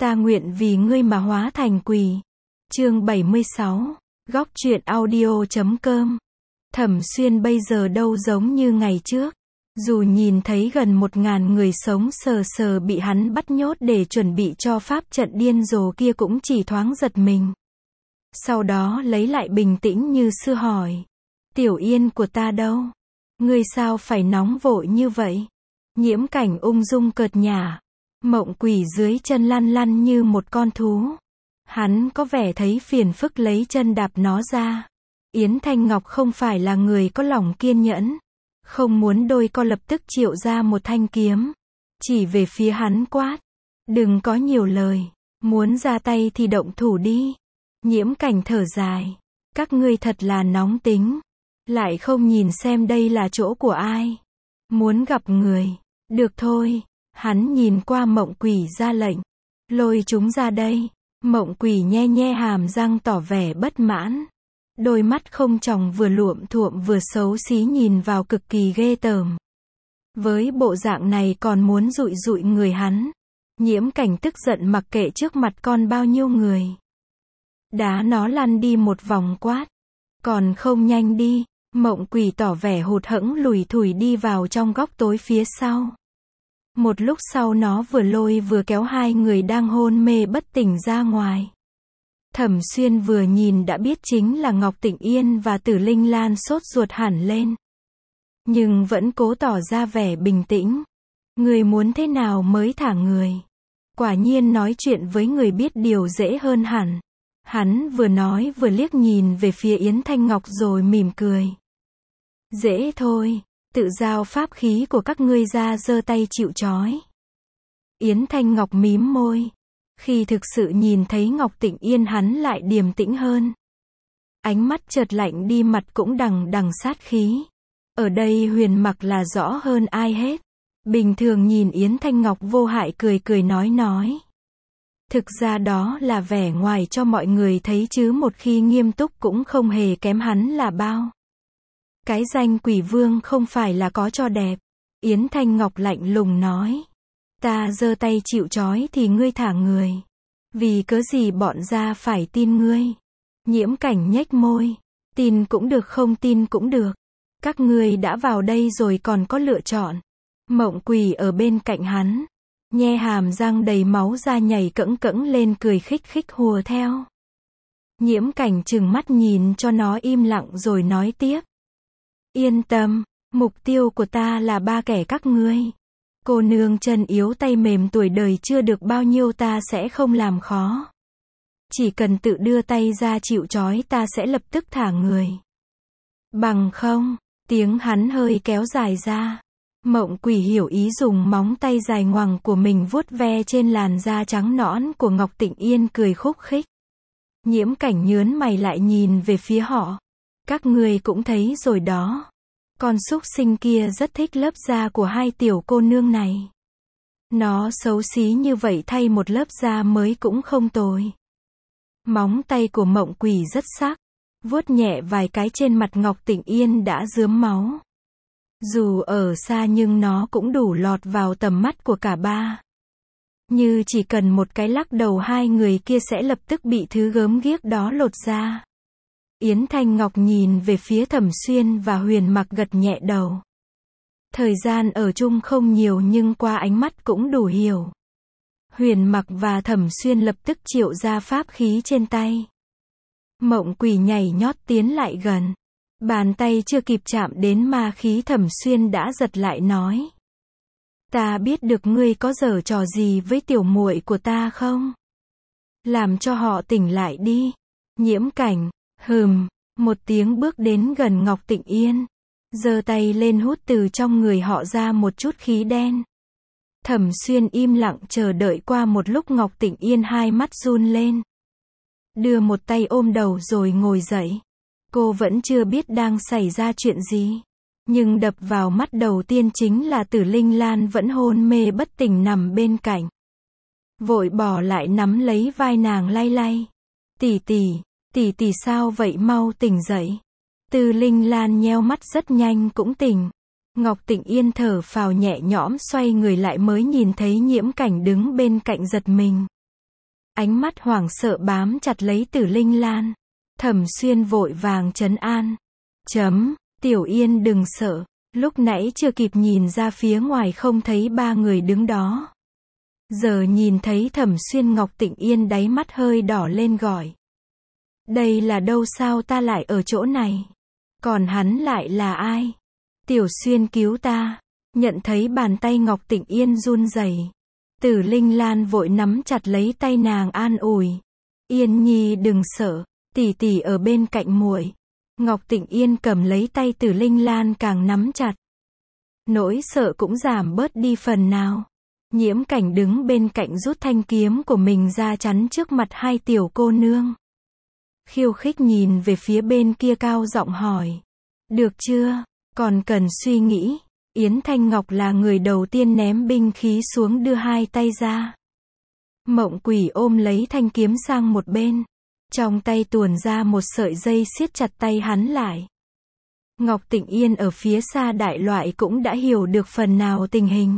Ta nguyện vì ngươi mà hóa thành quỷ. Chương 76. Góc truyện audio.com. Thẩm Xuyên bây giờ đâu giống như ngày trước. Dù nhìn thấy gần 1000 người sống sờ sờ bị hắn bắt nhốt để chuẩn bị cho pháp trận điên rồ kia cũng chỉ thoáng giật mình. Sau đó lấy lại bình tĩnh như xưa hỏi. Tiểu Yên của ta đâu? Ngươi sao phải nóng vội như vậy? Nhiễm Cảnh ung dung cợt nhả. Mộng Quỷ dưới chân lăn lăn như một con thú. Hắn có vẻ thấy phiền phức lấy chân đạp nó ra. Yến Thanh Ngọc không phải là người có lòng kiên nhẫn. Không muốn đôi co lập tức triệu ra một thanh kiếm. Chỉ về phía hắn quát. Đừng có nhiều lời. Muốn ra tay thì động thủ đi. Nhiễm Cảnh thở dài. Các ngươi thật là nóng tính. Lại không nhìn xem đây là chỗ của ai. Muốn gặp người. Được thôi. Hắn nhìn qua Mộng Quỷ ra lệnh. Lôi chúng ra đây. Mộng Quỷ nhe nhe hàm răng tỏ vẻ bất mãn. Đôi mắt không tròng vừa luộm thuộm vừa xấu xí nhìn vào cực kỳ ghê tởm. Với bộ dạng này còn muốn dụi dụi người hắn. Nhiễm Cảnh tức giận mặc kệ trước mặt con bao nhiêu người. Đá nó lăn đi một vòng quát. Còn không nhanh đi. Mộng Quỷ tỏ vẻ hụt hẫng lủi thủi đi vào trong góc tối phía sau. Một lúc sau nó vừa lôi vừa kéo hai người đang hôn mê bất tỉnh ra ngoài. Thẩm Xuyên vừa nhìn đã biết chính là Ngọc Tịnh Yên và Tử Linh Lan sốt ruột hẳn lên. Nhưng vẫn cố tỏ ra vẻ bình tĩnh. Người muốn thế nào mới thả người? Quả nhiên nói chuyện với người biết điều dễ hơn hẳn. Hắn vừa nói vừa liếc nhìn về phía Yến Thanh Ngọc rồi mỉm cười. Dễ thôi. Tự giao pháp khí của các ngươi ra giơ tay chịu trói. Yến Thanh Ngọc mím môi. Khi thực sự nhìn thấy Ngọc Tịnh Yên hắn lại điềm tĩnh hơn. Ánh mắt chợt lạnh đi mặt cũng đằng đằng sát khí. Ở đây Huyền Mặc là rõ hơn ai hết. Bình thường nhìn Yến Thanh Ngọc vô hại cười cười nói. Thực ra đó là vẻ ngoài cho mọi người thấy chứ một khi nghiêm túc cũng không hề kém hắn là bao. Cái danh Quỷ Vương không phải là có cho đẹp. Yến Thanh Ngọc lạnh lùng nói. Ta giơ tay chịu trói thì ngươi thả người. Vì cớ gì bọn gia phải tin ngươi? Nhiễm Cảnh nhếch môi. Tin cũng được không tin cũng được. Các ngươi đã vào đây rồi còn có lựa chọn. Mộng Quỷ ở bên cạnh hắn. Nhe hàm răng đầy máu ra nhảy cẫng cẫng lên cười khích khích hùa theo. Nhiễm Cảnh trừng mắt nhìn cho nó im lặng rồi nói tiếp. Yên tâm, mục tiêu của ta là ba kẻ các ngươi. Cô nương chân yếu tay mềm tuổi đời chưa được bao nhiêu ta sẽ không làm khó. Chỉ cần tự đưa tay ra chịu trói ta sẽ lập tức thả người. Bằng không, tiếng hắn hơi kéo dài ra. Mộng Quỷ hiểu ý dùng móng tay dài ngoằng của mình vuốt ve trên làn da trắng nõn của Ngọc Tịnh Yên cười khúc khích. Nhiễm Cảnh nhớn mày lại nhìn về phía họ. Các ngươi cũng thấy rồi đó. Con súc sinh kia rất thích lớp da của hai tiểu cô nương này. Nó xấu xí như vậy thay một lớp da mới cũng không tồi. Móng tay của Mộng Quỷ rất sắc. Vuốt nhẹ vài cái trên mặt Ngọc Tịnh Yên đã rướm máu. Dù ở xa nhưng nó cũng đủ lọt vào tầm mắt của cả ba. Như chỉ cần một cái lắc đầu hai người kia sẽ lập tức bị thứ gớm ghiếc đó lột ra. Yến Thanh Ngọc nhìn về phía Thẩm Xuyên và Huyền Mặc gật nhẹ đầu. Thời gian ở chung không nhiều nhưng qua ánh mắt cũng đủ hiểu. Huyền Mặc và Thẩm Xuyên lập tức triệu ra pháp khí trên tay. Mộng Quỷ nhảy nhót tiến lại gần. Bàn tay chưa kịp chạm đến ma khí Thẩm Xuyên đã giật lại nói. Ta biết được ngươi có giở trò gì với tiểu muội của ta không? Làm cho họ tỉnh lại đi. Nhiễm Cảnh. Một tiếng bước đến gần Ngọc Tịnh Yên. Giơ tay lên hút từ trong người họ ra một chút khí đen. Thẩm Xuyên im lặng chờ đợi qua một lúc Ngọc Tịnh Yên hai mắt run lên. Đưa một tay ôm đầu rồi ngồi dậy. Cô vẫn chưa biết đang xảy ra chuyện gì. Nhưng đập vào mắt đầu tiên chính là Tử Linh Lan vẫn hôn mê bất tỉnh nằm bên cạnh. Vội bỏ lại nắm lấy vai nàng lay lay. Tỷ tỷ sao vậy mau tỉnh dậy. Tử Linh Lan nheo mắt rất nhanh cũng tỉnh. Ngọc Tịnh Yên thở phào nhẹ nhõm xoay người lại mới nhìn thấy Nhiễm Cảnh đứng bên cạnh giật mình. Ánh mắt hoảng sợ bám chặt lấy Tử Linh Lan. Thẩm Xuyên vội vàng trấn an. Tiểu Yên đừng sợ, lúc nãy chưa kịp nhìn ra phía ngoài không thấy ba người đứng đó. Giờ nhìn thấy Thẩm Xuyên, Ngọc Tịnh Yên đáy mắt hơi đỏ lên gọi. Đây là đâu, sao ta lại ở chỗ này? Còn hắn lại là ai? Tiểu Xuyên cứu ta. Nhận thấy bàn tay Ngọc Tịnh Yên run rẩy, Tử Linh Lan vội nắm chặt lấy tay nàng an ủi. Yên nhi đừng sợ, tỷ tỷ ở bên cạnh muội. Ngọc Tịnh Yên cầm lấy tay Tử Linh Lan càng nắm chặt. Nỗi sợ cũng giảm bớt đi phần nào. Nhiễm Cảnh đứng bên cạnh rút thanh kiếm của mình ra chắn trước mặt hai tiểu cô nương. Khiêu khích nhìn về phía bên kia cao giọng hỏi. Được chưa? Còn cần suy nghĩ. Yến Thanh Ngọc là người đầu tiên ném binh khí xuống, đưa hai tay ra. Mộng Quỷ ôm lấy thanh kiếm sang một bên. Trong tay tuồn ra một sợi dây siết chặt tay hắn lại. Ngọc Tịnh Yên ở phía xa đại loại cũng đã hiểu được phần nào tình hình.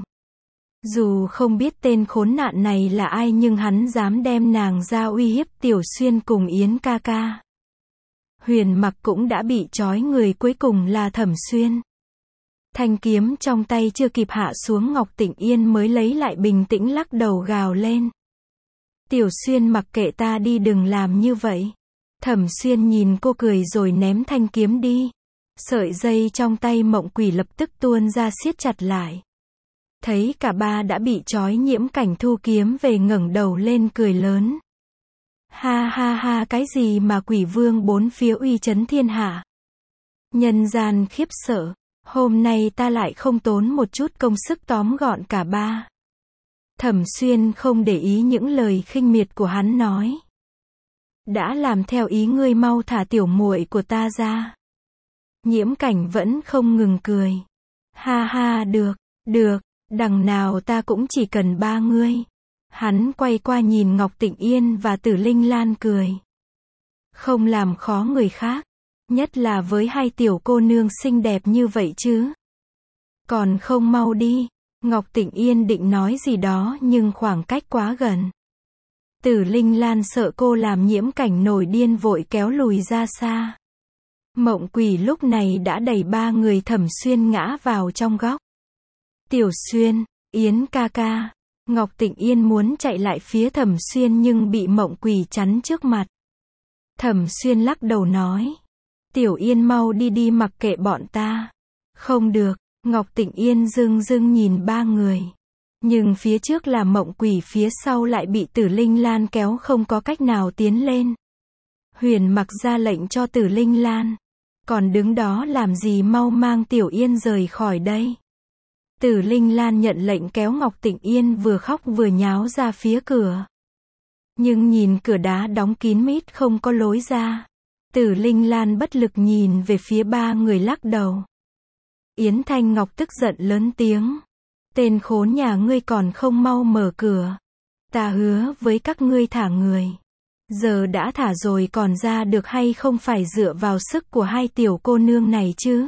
Dù không biết tên khốn nạn này là ai nhưng hắn dám đem nàng ra uy hiếp Tiểu Xuyên cùng Yến ca ca. Huyền Mặc cũng đã bị trói, người cuối cùng là Thẩm Xuyên. Thanh kiếm trong tay chưa kịp hạ xuống, Ngọc Tịnh Yên mới lấy lại bình tĩnh, lắc đầu gào lên. Tiểu Xuyên, mặc kệ ta đi, đừng làm như vậy. Thẩm Xuyên nhìn cô cười rồi ném thanh kiếm đi. Sợi dây trong tay Mộng Quỷ lập tức tuôn ra siết chặt lại. Thấy cả ba đã bị trói, Nhiễm Cảnh thu kiếm về, ngẩng đầu lên cười lớn. Ha ha ha, cái gì mà quỷ vương bốn phía uy chấn thiên hạ. Nhân gian khiếp sợ. Hôm nay ta lại không tốn một chút công sức tóm gọn cả ba. Thẩm Xuyên không để ý những lời khinh miệt của hắn nói. Đã làm theo ý ngươi, mau thả tiểu muội của ta ra. Nhiễm Cảnh vẫn không ngừng cười. Ha ha, được, đằng nào ta cũng chỉ cần ba ngươi. Hắn quay qua nhìn Ngọc Tịnh Yên và Tử Linh Lan cười. Không làm khó người khác. Nhất là với hai tiểu cô nương xinh đẹp như vậy chứ. Còn không mau đi. Ngọc Tịnh Yên định nói gì đó nhưng khoảng cách quá gần. Tử Linh Lan sợ cô làm Nhiễm Cảnh nổi điên, vội kéo lùi ra xa. Mộng Quỷ lúc này đã đẩy ba người Thẩm Xuyên ngã vào trong góc. Tiểu Xuyên, Yến ca ca. Ngọc Tịnh Yên muốn chạy lại phía Thẩm Xuyên nhưng bị Mộng Quỷ chắn trước mặt. Thẩm Xuyên lắc đầu nói. Tiểu Yên mau đi đi, mặc kệ bọn ta. Không được. Ngọc Tịnh Yên dưng nhìn ba người. Nhưng phía trước là Mộng Quỷ, phía sau lại bị Tử Linh Lan kéo, không có cách nào tiến lên. Huyền Mặc ra lệnh cho Tử Linh Lan. Còn đứng đó làm gì, mau mang Tiểu Yên rời khỏi đây. Tử Linh Lan nhận lệnh kéo Ngọc Tịnh Yên vừa khóc vừa nháo ra phía cửa. Nhưng nhìn cửa đá đóng kín mít, không có lối ra. Tử Linh Lan bất lực nhìn về phía ba người, lắc đầu. Yến Thanh Ngọc tức giận lớn tiếng. Tên khốn nhà ngươi còn không mau mở cửa. Ta hứa với các ngươi thả người. Giờ đã thả rồi, còn ra được hay không phải dựa vào sức của hai tiểu cô nương này chứ.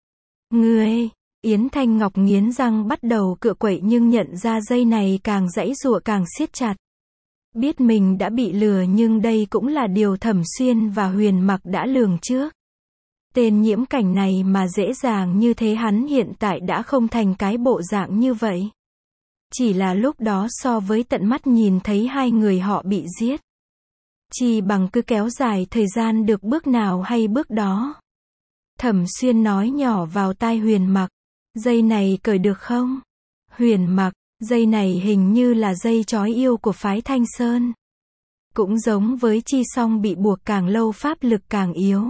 Ngươi! Yến Thanh Ngọc nghiến răng bắt đầu cựa quậy, nhưng nhận ra dây này càng giãy giụa càng siết chặt. Biết mình đã bị lừa, nhưng đây cũng là điều Thẩm Xuyên và Huyền Mặc đã lường trước. Tên Nhiễm Cảnh này mà dễ dàng như thế, hắn hiện tại đã không thành cái bộ dạng như vậy. Chỉ là lúc đó so với tận mắt nhìn thấy hai người họ bị giết, chỉ bằng cứ kéo dài thời gian được bước nào hay bước đó. Thẩm Xuyên nói nhỏ vào tai Huyền Mặc. Dây này cởi được không? Huyền Mặc, dây này hình như là dây trói yêu của phái Thanh Sơn. Cũng giống với Chi Song, bị buộc càng lâu pháp lực càng yếu.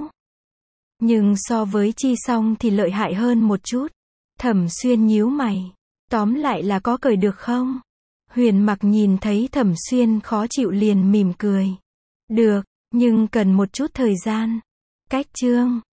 Nhưng so với Chi Song thì lợi hại hơn một chút. Thẩm Xuyên nhíu mày. Tóm lại là có cởi được không? Huyền Mặc nhìn thấy Thẩm Xuyên khó chịu liền mỉm cười. Được, nhưng cần một chút thời gian. Cách chương